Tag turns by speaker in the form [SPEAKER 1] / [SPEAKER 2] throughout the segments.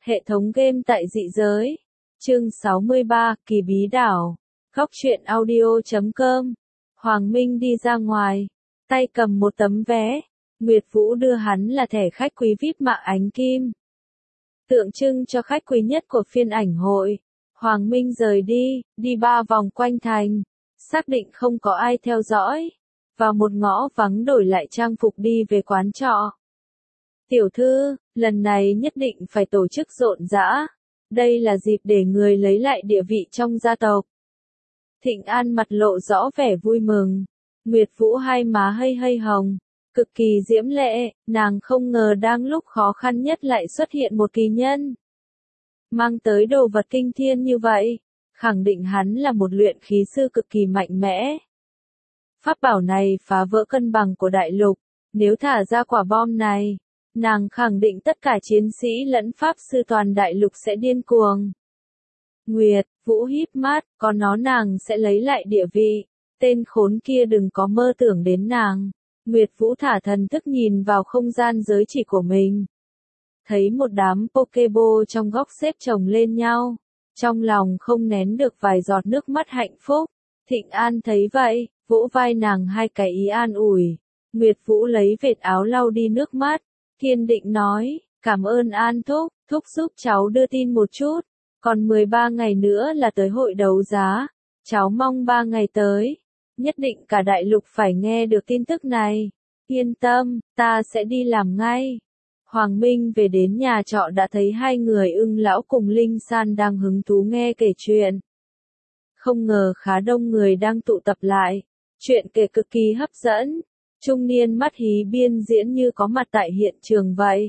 [SPEAKER 1] Hệ thống game tại dị giới. Chương 63, Kỳ bí đảo. Góc truyện audio.com. Hoàng Minh đi ra ngoài, tay cầm một tấm vé. Nguyệt Vũ đưa hắn là thẻ khách quý VIP mạng ánh kim, tượng trưng cho khách quý nhất của phiên ảnh hội. Hoàng Minh rời đi, đi 3 vòng quanh thành, xác định không có ai theo dõi. Vào một ngõ vắng đổi lại trang phục đi về quán trọ. Tiểu thư, lần này nhất định phải tổ chức rộn rã. Đây là dịp để người lấy lại địa vị trong gia tộc. Thịnh An mặt lộ rõ vẻ vui mừng. Nguyệt Vũ hai má hơi hồng, cực kỳ diễm lệ, nàng không ngờ đang lúc khó khăn nhất lại xuất hiện một kỳ nhân. Mang tới đồ vật kinh thiên như vậy, khẳng định hắn là một luyện khí sư cực kỳ mạnh mẽ. Pháp bảo này phá vỡ cân bằng của đại lục, nếu thả ra quả bom này, nàng khẳng định tất cả chiến sĩ lẫn pháp sư toàn đại lục sẽ điên cuồng. Nguyệt Vũ híp mắt, có nó nàng sẽ lấy lại địa vị, tên khốn kia đừng có mơ tưởng đến nàng. Nguyệt Vũ thả thần thức nhìn vào không gian giới chỉ của mình. Thấy một đám Pokéball trong góc xếp chồng lên nhau, trong lòng không nén được vài giọt nước mắt hạnh phúc. Thịnh An thấy vậy, vỗ vai nàng hai cái ý an ủi. Nguyệt Vũ lấy vệt áo lau đi nước mắt, kiên định nói, cảm ơn An thúc, thúc giúp cháu đưa tin một chút. Còn 13 ngày nữa là tới hội đấu giá, cháu mong 3 ngày tới, nhất định cả đại lục phải nghe được tin tức này. Yên tâm, ta sẽ đi làm ngay. Hoàng Minh về đến nhà trọ đã thấy hai người Ưng lão cùng Linh San đang hứng thú nghe kể chuyện. Không ngờ khá đông người đang tụ tập lại, chuyện kể cực kỳ hấp dẫn, trung niên mắt hí biên diễn như có mặt tại hiện trường vậy.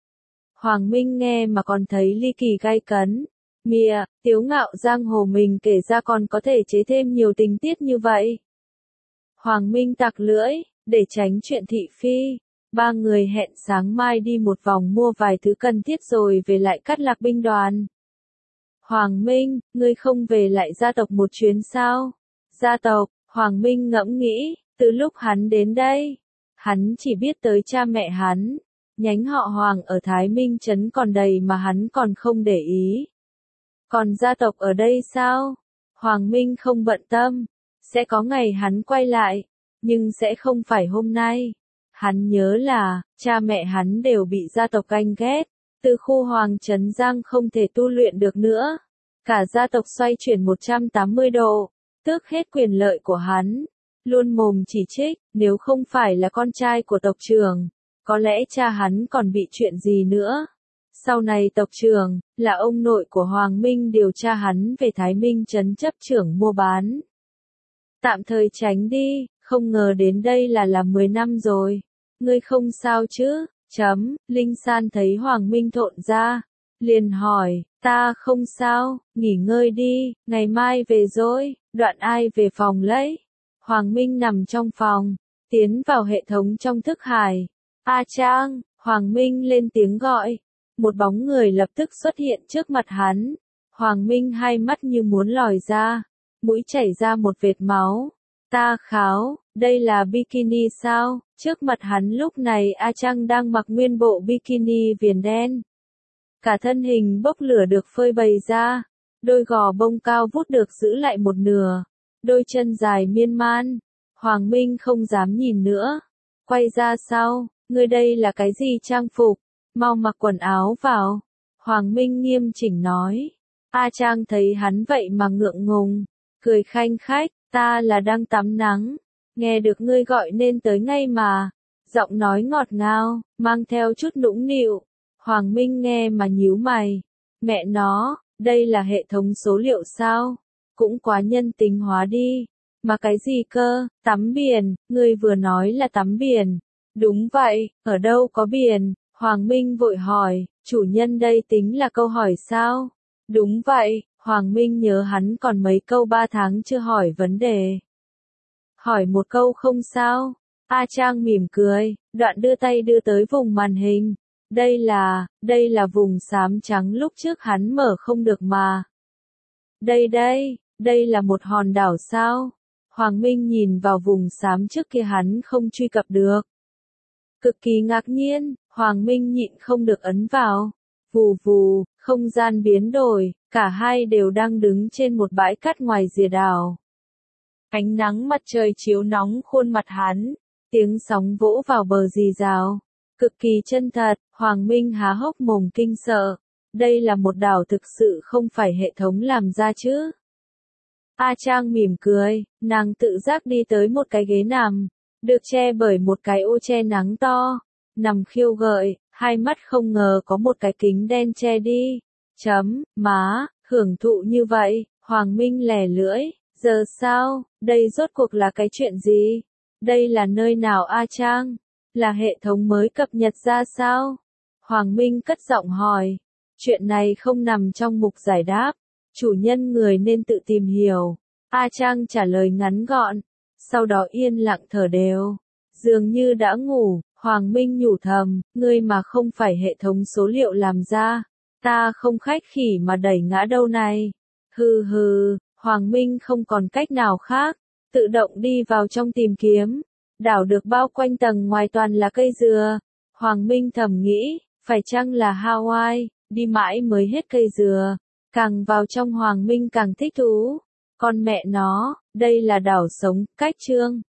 [SPEAKER 1] Hoàng Minh nghe mà còn thấy ly kỳ gay cấn. Mìa, tiếu ngạo giang hồ mình kể ra còn có thể chế thêm nhiều tình tiết như vậy. Hoàng Minh tặc lưỡi, để tránh chuyện thị phi. Ba người hẹn sáng mai đi một vòng mua vài thứ cần thiết rồi về lại Cát Lạc binh đoàn. Hoàng Minh, ngươi không về lại gia tộc một chuyến sao? Gia tộc, Hoàng Minh ngẫm nghĩ, từ lúc hắn đến đây, hắn chỉ biết tới cha mẹ hắn. Nhánh họ Hoàng ở Thái Minh Trấn còn đầy mà hắn còn không để ý. Còn gia tộc ở đây sao? Hoàng Minh không bận tâm. Sẽ có ngày hắn quay lại, nhưng sẽ không phải hôm nay. Hắn nhớ là, cha mẹ hắn đều bị gia tộc ganh ghét. Từ khu Hoàng Trấn Giang không thể tu luyện được nữa. Cả gia tộc xoay chuyển 180 độ, tước hết quyền lợi của hắn. Luôn mồm chỉ trích, nếu không phải là con trai của tộc trưởng, có lẽ cha hắn còn bị chuyện gì nữa. Sau này tộc trưởng, là ông nội của Hoàng Minh điều tra hắn về Thái Minh Trấn chấp trưởng mua bán. Tạm thời tránh đi, không ngờ đến đây là 10 năm rồi. Ngươi không sao chứ? Linh San thấy Hoàng Minh thộn ra, liền hỏi, ta không sao, nghỉ ngơi đi, ngày mai về rồi. Đoạn ai về phòng lấy? Hoàng Minh nằm trong phòng, tiến vào hệ thống trong thức hải. A Trang, Hoàng Minh lên tiếng gọi. Một bóng người lập tức xuất hiện trước mặt hắn. Hoàng Minh hai mắt như muốn lòi ra, mũi chảy ra một vệt máu. Ta kháo, đây là bikini sao? Trước mặt hắn lúc này A Trang đang mặc nguyên bộ bikini viền đen. Cả thân hình bốc lửa được phơi bày ra, đôi gò bông cao vút được giữ lại một nửa, đôi chân dài miên man. Hoàng Minh không dám nhìn nữa, quay ra sau, ngươi đây là cái gì trang phục? Mau mặc quần áo vào. Hoàng Minh nghiêm chỉnh nói. A Trang thấy hắn vậy mà ngượng ngùng, cười khanh khách, ta là đang tắm nắng, nghe được ngươi gọi nên tới ngay mà. Giọng nói ngọt ngào, mang theo chút nũng nịu. Hoàng Minh nghe mà nhíu mày. Mẹ nó, đây là hệ thống số liệu sao? Cũng quá nhân tính hóa đi. Mà cái gì cơ? Tắm biển, ngươi vừa nói là tắm biển. Đúng vậy, ở đâu có biển? Hoàng Minh vội hỏi, chủ nhân đây tính là câu hỏi sao? Đúng vậy, Hoàng Minh nhớ hắn còn mấy câu 3 tháng chưa hỏi vấn đề. Hỏi một câu không sao? A Trang mỉm cười, đoạn đưa tay đưa tới vùng màn hình. Đây là vùng xám trắng lúc trước hắn mở không được mà. Đây là một hòn đảo sao? Hoàng Minh nhìn vào vùng xám trước kia hắn không truy cập được. Cực kỳ ngạc nhiên, Hoàng Minh nhịn không được ấn vào. Vù vù, không gian biến đổi, cả hai đều đang đứng trên một bãi cát ngoài rìa đảo. Ánh nắng mặt trời chiếu nóng khuôn mặt hắn, tiếng sóng vỗ vào bờ rì rào, cực kỳ chân thật. Hoàng Minh há hốc mồm kinh sợ, đây là một đảo thực sự không phải hệ thống làm ra chứ. A Trang mỉm cười, nàng tự giác đi tới một cái ghế nằm, được che bởi một cái ô che nắng to, nằm khiêu gợi, hai mắt không ngờ có một cái kính đen che đi. Má, hưởng thụ như vậy, Hoàng Minh lẻ lưỡi, giờ sao, đây rốt cuộc là cái chuyện gì? Đây là nơi nào A Trang? Là hệ thống mới cập nhật ra sao? Hoàng Minh cất giọng hỏi, chuyện này không nằm trong mục giải đáp, chủ nhân người nên tự tìm hiểu. A Trang trả lời ngắn gọn, sau đó yên lặng thở đều, dường như đã ngủ. Hoàng Minh nhủ thầm, ngươi mà không phải hệ thống số liệu làm ra, ta không khách khỉ mà đẩy ngã đâu này. Hừ hừ, Hoàng Minh không còn cách nào khác, tự động đi vào trong tìm kiếm. Đảo được bao quanh tầng ngoài toàn là cây dừa. Hoàng Minh thầm nghĩ, phải chăng là Hawaii, đi mãi mới hết cây dừa. Càng vào trong Hoàng Minh càng thích thú. Con mẹ nó, đây là đảo sống, cách chương.